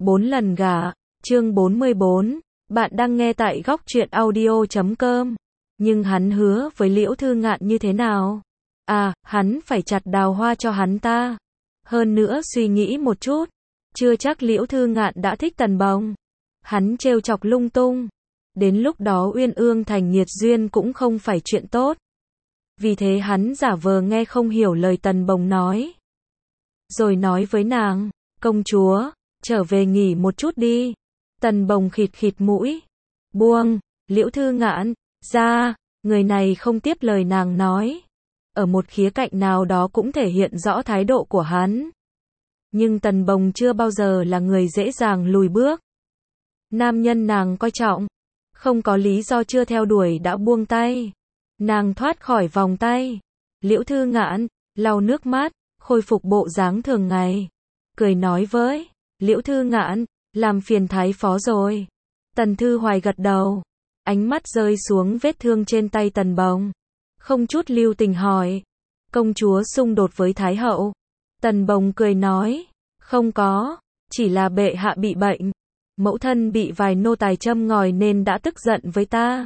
4 lần gả, chương 44, bạn đang nghe tại góc truyện audio.com. Nhưng hắn hứa với Liễu Thư Ngạn như thế nào? À, hắn phải chặt đào hoa cho hắn ta. Hơn nữa suy nghĩ một chút, chưa chắc Liễu Thư Ngạn đã thích Tần Bồng. Hắn trêu chọc lung tung. Đến lúc đó uyên ương thành nghiệt duyên cũng không phải chuyện tốt. Vì thế hắn giả vờ nghe không hiểu lời Tần Bồng nói. Rồi nói với nàng, công chúa, trở về nghỉ một chút đi. Tần Bồng khịt khịt mũi. Buông, Liễu Thư Ngạn, ra, người này không tiếp lời nàng nói. Ở một khía cạnh nào đó cũng thể hiện rõ thái độ của hắn. Nhưng Tần Bồng chưa bao giờ là người dễ dàng lùi bước. Nam nhân nàng coi trọng, không có lý do chưa theo đuổi đã buông tay. Nàng thoát khỏi vòng tay. Liễu Thư Ngạn, lau nước mắt, khôi phục bộ dáng thường ngày. Cười nói với Liễu Thư Ngạn, làm phiền thái phó rồi. Tần Thư Hoài gật đầu. Ánh mắt rơi xuống vết thương trên tay Tần Bồng. Không chút lưu tình hỏi. Công chúa xung đột với Thái hậu. Tần Bồng cười nói. Không có, chỉ là bệ hạ bị bệnh. Mẫu thân bị vài nô tài châm ngòi nên đã tức giận với ta.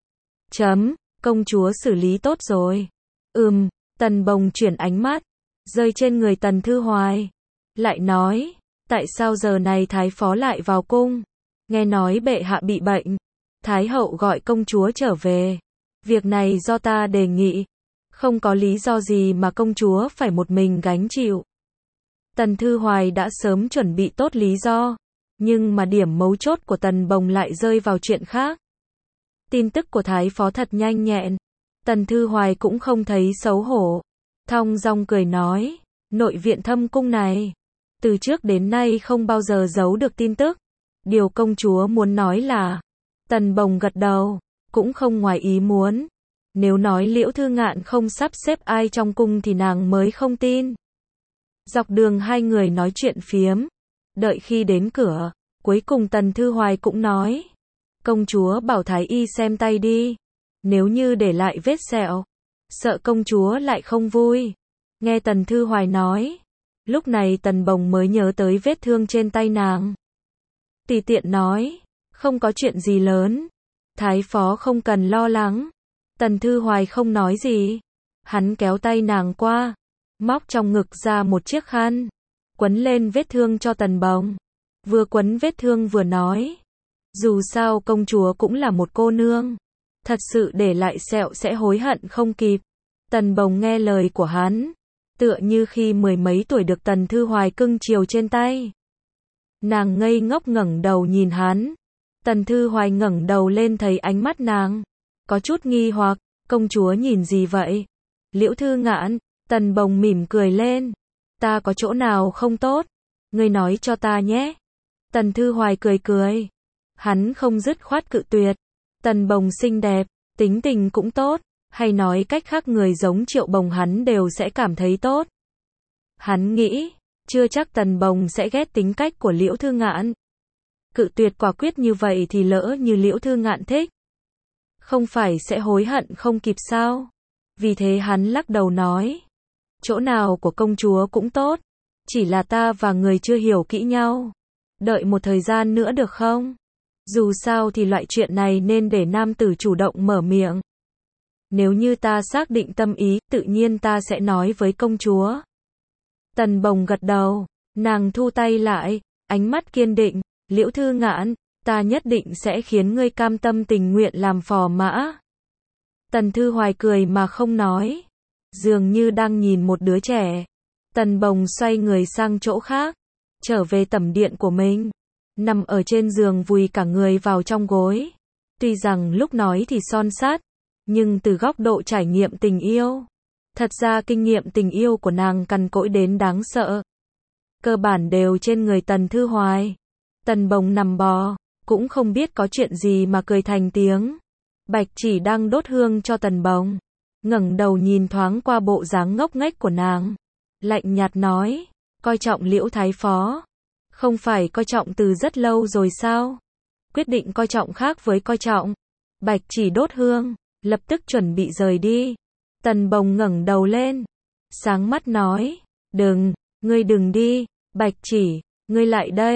Công chúa xử lý tốt rồi. Tần Bồng chuyển ánh mắt, rơi trên người Tần Thư Hoài. Lại nói, tại sao giờ này Thái phó lại vào cung? Nghe nói bệ hạ bị bệnh. Thái hậu gọi công chúa trở về. Việc này do ta đề nghị. Không có lý do gì mà công chúa phải một mình gánh chịu. Tần Thư Hoài đã sớm chuẩn bị tốt lý do. Nhưng mà điểm mấu chốt của Tần Bồng lại rơi vào chuyện khác. Tin tức của Thái phó thật nhanh nhẹn. Tần Thư Hoài cũng không thấy xấu hổ. Thong dong cười nói, nội viện Thâm cung này, từ trước đến nay không bao giờ giấu được tin tức. Điều công chúa muốn nói là, Tần Bồng gật đầu, cũng không ngoài ý muốn. Nếu nói Liễu Thư Ngạn không sắp xếp ai trong cung thì nàng mới không tin. Dọc đường hai người nói chuyện phiếm. Đợi khi đến cửa, cuối cùng Tần Thư Hoài cũng nói, công chúa bảo thái y xem tay đi. Nếu như để lại vết sẹo, sợ công chúa lại không vui. Nghe Tần Thư Hoài nói, lúc này Tần Bồng mới nhớ tới vết thương trên tay nàng. Tùy tiện nói, không có chuyện gì lớn. Thái phó không cần lo lắng. Tần Thư Hoài không nói gì. Hắn kéo tay nàng qua, móc trong ngực ra một chiếc khăn, quấn lên vết thương cho Tần Bồng. Vừa quấn vết thương vừa nói, dù sao công chúa cũng là một cô nương. Thật sự để lại sẹo sẽ hối hận không kịp. Tần Bồng nghe lời của hắn, tựa như khi mười mấy tuổi được Tần Thư Hoài cưng chiều trên tay. Nàng ngây ngốc ngẩng đầu nhìn hắn. Tần Thư Hoài ngẩng đầu lên thấy ánh mắt nàng có chút nghi hoặc, công chúa nhìn gì vậy? Liễu Thư Ngạn, Tần Bồng mỉm cười lên. Ta có chỗ nào không tốt? Ngươi nói cho ta nhé. Tần Thư Hoài cười cười. Hắn không dứt khoát cự tuyệt. Tần Bồng xinh đẹp, tính tình cũng tốt, hay nói cách khác người giống Triệu Bồng hắn đều sẽ cảm thấy tốt. Hắn nghĩ, chưa chắc Tần Bồng sẽ ghét tính cách của Liễu Thư Ngạn. Cự tuyệt quả quyết như vậy thì lỡ như Liễu Thư Ngạn thích, không phải sẽ hối hận không kịp sao? Vì thế hắn lắc đầu nói, chỗ nào của công chúa cũng tốt, chỉ là ta và người chưa hiểu kỹ nhau. Đợi một thời gian nữa được không? Dù sao thì loại chuyện này nên để nam tử chủ động mở miệng. Nếu như ta xác định tâm ý, tự nhiên ta sẽ nói với công chúa. Tần Bồng gật đầu, nàng thu tay lại, ánh mắt kiên định. Liễu Thư Ngạn, ta nhất định sẽ khiến ngươi cam tâm tình nguyện làm phò mã. Tần Thư Hoài cười mà không nói, dường như đang nhìn một đứa trẻ. Tần Bồng xoay người sang chỗ khác, trở về tẩm điện của mình. Nằm ở trên giường vùi cả người vào trong gối. Tuy rằng lúc nói thì son sát, nhưng từ góc độ trải nghiệm tình yêu, thật ra kinh nghiệm tình yêu của nàng cằn cỗi đến đáng sợ. Cơ bản đều trên người Tần Thư Hoài. Tần Bồng nằm bò, cũng không biết có chuyện gì mà cười thành tiếng. Bạch Chỉ đang đốt hương cho Tần Bồng, ngẩng đầu nhìn thoáng qua bộ dáng ngốc nghếch của nàng, lạnh nhạt nói, coi trọng Liễu Thái phó. Không phải coi trọng từ rất lâu rồi sao? Quyết định coi trọng khác với coi trọng. Bạch Chỉ đốt hương, lập tức chuẩn bị rời đi. Tần Bồng ngẩng đầu lên, sáng mắt nói, ngươi đừng đi. Bạch Chỉ, ngươi lại đây.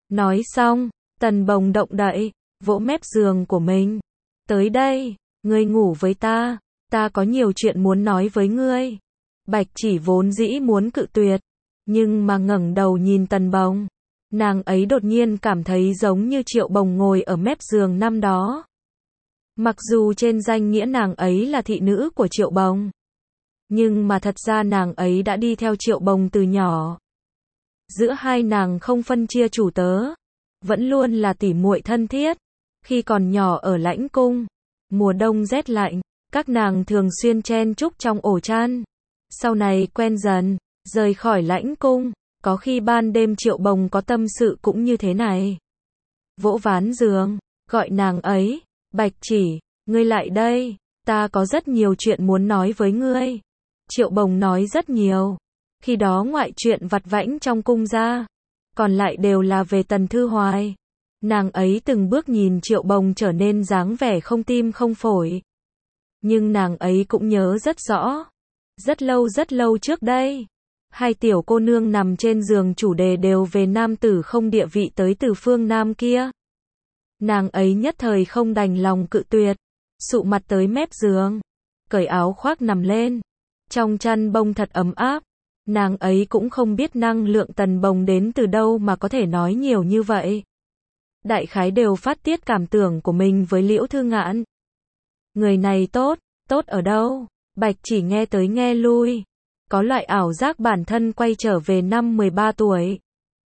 Nói xong, Tần Bồng động đậy, vỗ mép giường của mình. Tới đây, ngươi ngủ với ta có nhiều chuyện muốn nói với ngươi. Bạch Chỉ vốn dĩ muốn cự tuyệt, nhưng mà ngẩng đầu nhìn Tần Bồng. Nàng ấy đột nhiên cảm thấy giống như Triệu Bồng ngồi ở mép giường năm đó. Mặc dù trên danh nghĩa nàng ấy là thị nữ của Triệu Bồng, nhưng mà thật ra nàng ấy đã đi theo Triệu Bồng từ nhỏ. Giữa hai nàng không phân chia chủ tớ, vẫn luôn là tỉ muội thân thiết. Khi còn nhỏ ở lãnh cung, mùa đông rét lạnh, các nàng thường xuyên chen chúc trong ổ chăn. Sau này quen dần, rời khỏi lãnh cung, có khi ban đêm Triệu Bồng có tâm sự cũng như thế này. Vỗ ván giường, gọi nàng ấy, Bạch Chỉ, ngươi lại đây, ta có rất nhiều chuyện muốn nói với ngươi. Triệu Bồng nói rất nhiều, khi đó ngoại chuyện vặt vãnh trong cung ra, còn lại đều là về Tần Thư Hoài. Nàng ấy từng bước nhìn Triệu Bồng trở nên dáng vẻ không tim không phổi. Nhưng nàng ấy cũng nhớ rất rõ, rất lâu trước đây, hai tiểu cô nương nằm trên giường chủ đề đều về nam tử không địa vị tới từ phương Nam kia. Nàng ấy nhất thời không đành lòng cự tuyệt, sụ mặt tới mép giường, cởi áo khoác nằm lên. Trong chăn bông thật ấm áp, nàng ấy cũng không biết năng lượng Tần Bồng đến từ đâu mà có thể nói nhiều như vậy. Đại khái đều phát tiết cảm tưởng của mình với Liễu Thư Ngạn. Người này tốt ở đâu? Bạch Chỉ nghe tới nghe lui, có loại ảo giác bản thân quay trở về năm 13 tuổi.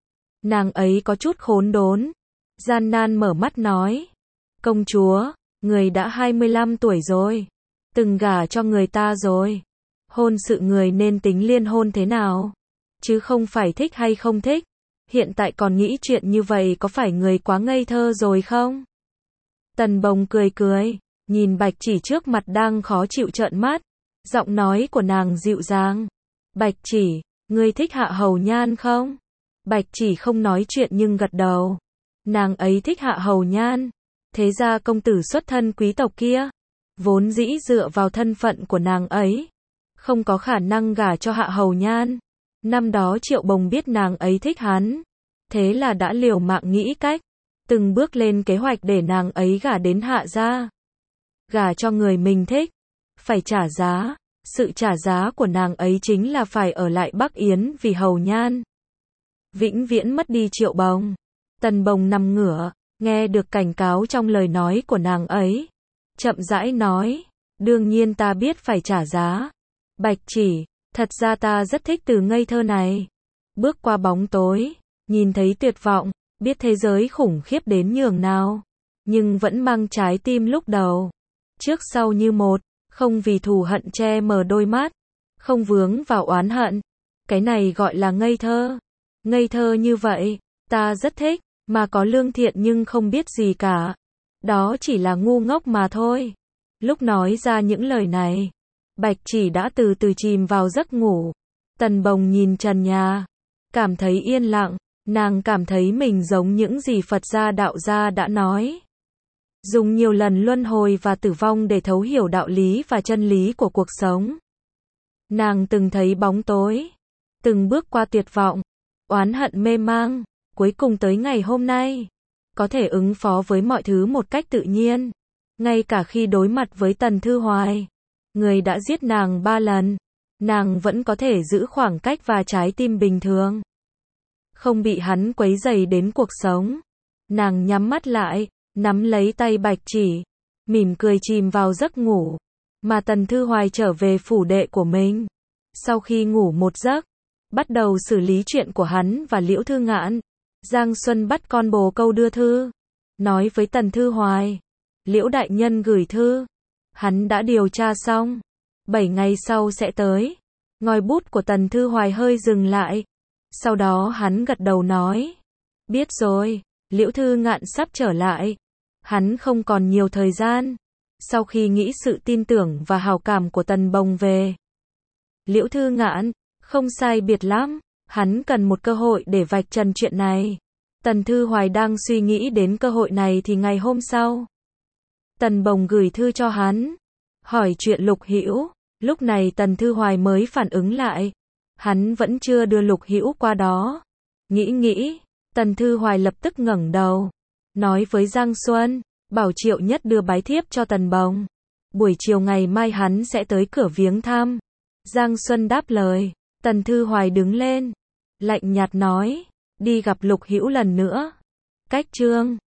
Nàng ấy có chút khốn đốn, gian nan mở mắt nói, công chúa, người đã 25 tuổi rồi, từng gả cho người ta rồi. Hôn sự người nên tính liên hôn thế nào, chứ không phải thích hay không thích. Hiện tại còn nghĩ chuyện như vậy có phải người quá ngây thơ rồi không? Tần Bồng cười, nhìn Bạch Chỉ trước mặt đang khó chịu trợn mắt. Giọng nói của nàng dịu dàng. Bạch Chỉ, ngươi thích Hạ Hầu Nhan không? Bạch Chỉ không nói chuyện nhưng gật đầu. Nàng ấy thích Hạ Hầu Nhan. Thế ra công tử xuất thân quý tộc kia, vốn dĩ dựa vào thân phận của nàng ấy, không có khả năng gả cho Hạ Hầu Nhan. Năm đó Triệu Bồng biết nàng ấy thích hắn, thế là đã liều mạng nghĩ cách, từng bước lên kế hoạch để nàng ấy gả đến Hạ gia. Gả cho người mình thích, phải trả giá. Sự trả giá của nàng ấy chính là phải ở lại Bắc Yến vì Hầu Nhan. Vĩnh viễn mất đi Triệu Bồng. Tần Bồng nằm ngửa, nghe được cảnh cáo trong lời nói của nàng ấy. Chậm rãi nói, đương nhiên ta biết phải trả giá. Bạch Chỉ, thật ra ta rất thích từ ngây thơ này. Bước qua bóng tối, nhìn thấy tuyệt vọng, biết thế giới khủng khiếp đến nhường nào, nhưng vẫn mang trái tim lúc đầu, trước sau như một, không vì thù hận che mờ đôi mắt, không vướng vào oán hận. Cái này gọi là ngây thơ. Ngây thơ như vậy, ta rất thích, mà có lương thiện nhưng không biết gì cả. Đó chỉ là ngu ngốc mà thôi. Lúc nói ra những lời này, Bạch Chỉ đã từ từ chìm vào giấc ngủ. Tần Bồng nhìn trần nhà, cảm thấy yên lặng, nàng cảm thấy mình giống những gì Phật gia đạo gia đã nói. Dùng nhiều lần luân hồi và tử vong để thấu hiểu đạo lý và chân lý của cuộc sống. Nàng từng thấy bóng tối, từng bước qua tuyệt vọng, oán hận mê mang, cuối cùng tới ngày hôm nay, có thể ứng phó với mọi thứ một cách tự nhiên. Ngay cả khi đối mặt với Tần Thư Hoài, người đã giết nàng 3 lần, nàng vẫn có thể giữ khoảng cách và trái tim bình thường, không bị hắn quấy rầy đến cuộc sống. Nàng nhắm mắt lại, nắm lấy tay Bạch Chỉ, mỉm cười chìm vào giấc ngủ. Mà Tần Thư Hoài trở về phủ đệ của mình. Sau khi ngủ một giấc, bắt đầu xử lý chuyện của hắn và Liễu Thư Ngạn. Giang Xuân bắt con bồ câu đưa thư, nói với Tần Thư Hoài, Liễu đại nhân gửi thư, hắn đã điều tra xong, 7 ngày sau sẽ tới. Ngòi bút của Tần Thư Hoài hơi dừng lại, sau đó hắn gật đầu nói, biết rồi, Liễu Thư Ngạn sắp trở lại, hắn không còn nhiều thời gian. Sau khi nghĩ sự tin tưởng và hào cảm của Tần Bồng về Liễu Thư Ngạn, không sai biệt lắm, hắn cần một cơ hội để vạch trần chuyện này. Tần Thư Hoài đang suy nghĩ đến cơ hội này thì ngày hôm sau, Tần Bồng gửi thư cho hắn, hỏi chuyện Lục Hữu. Lúc này Tần Thư Hoài mới phản ứng lại, hắn vẫn chưa đưa Lục Hữu qua đó. Nghĩ, Tần Thư Hoài lập tức ngẩng đầu, nói với Giang Xuân, bảo Triệu Nhất đưa bái thiếp cho Tần Bồng. Buổi chiều ngày mai hắn sẽ tới cửa viếng thăm. Giang Xuân đáp lời. Tần Thư Hoài đứng lên, lạnh nhạt nói, đi gặp Lục Hữu lần nữa. Cách chương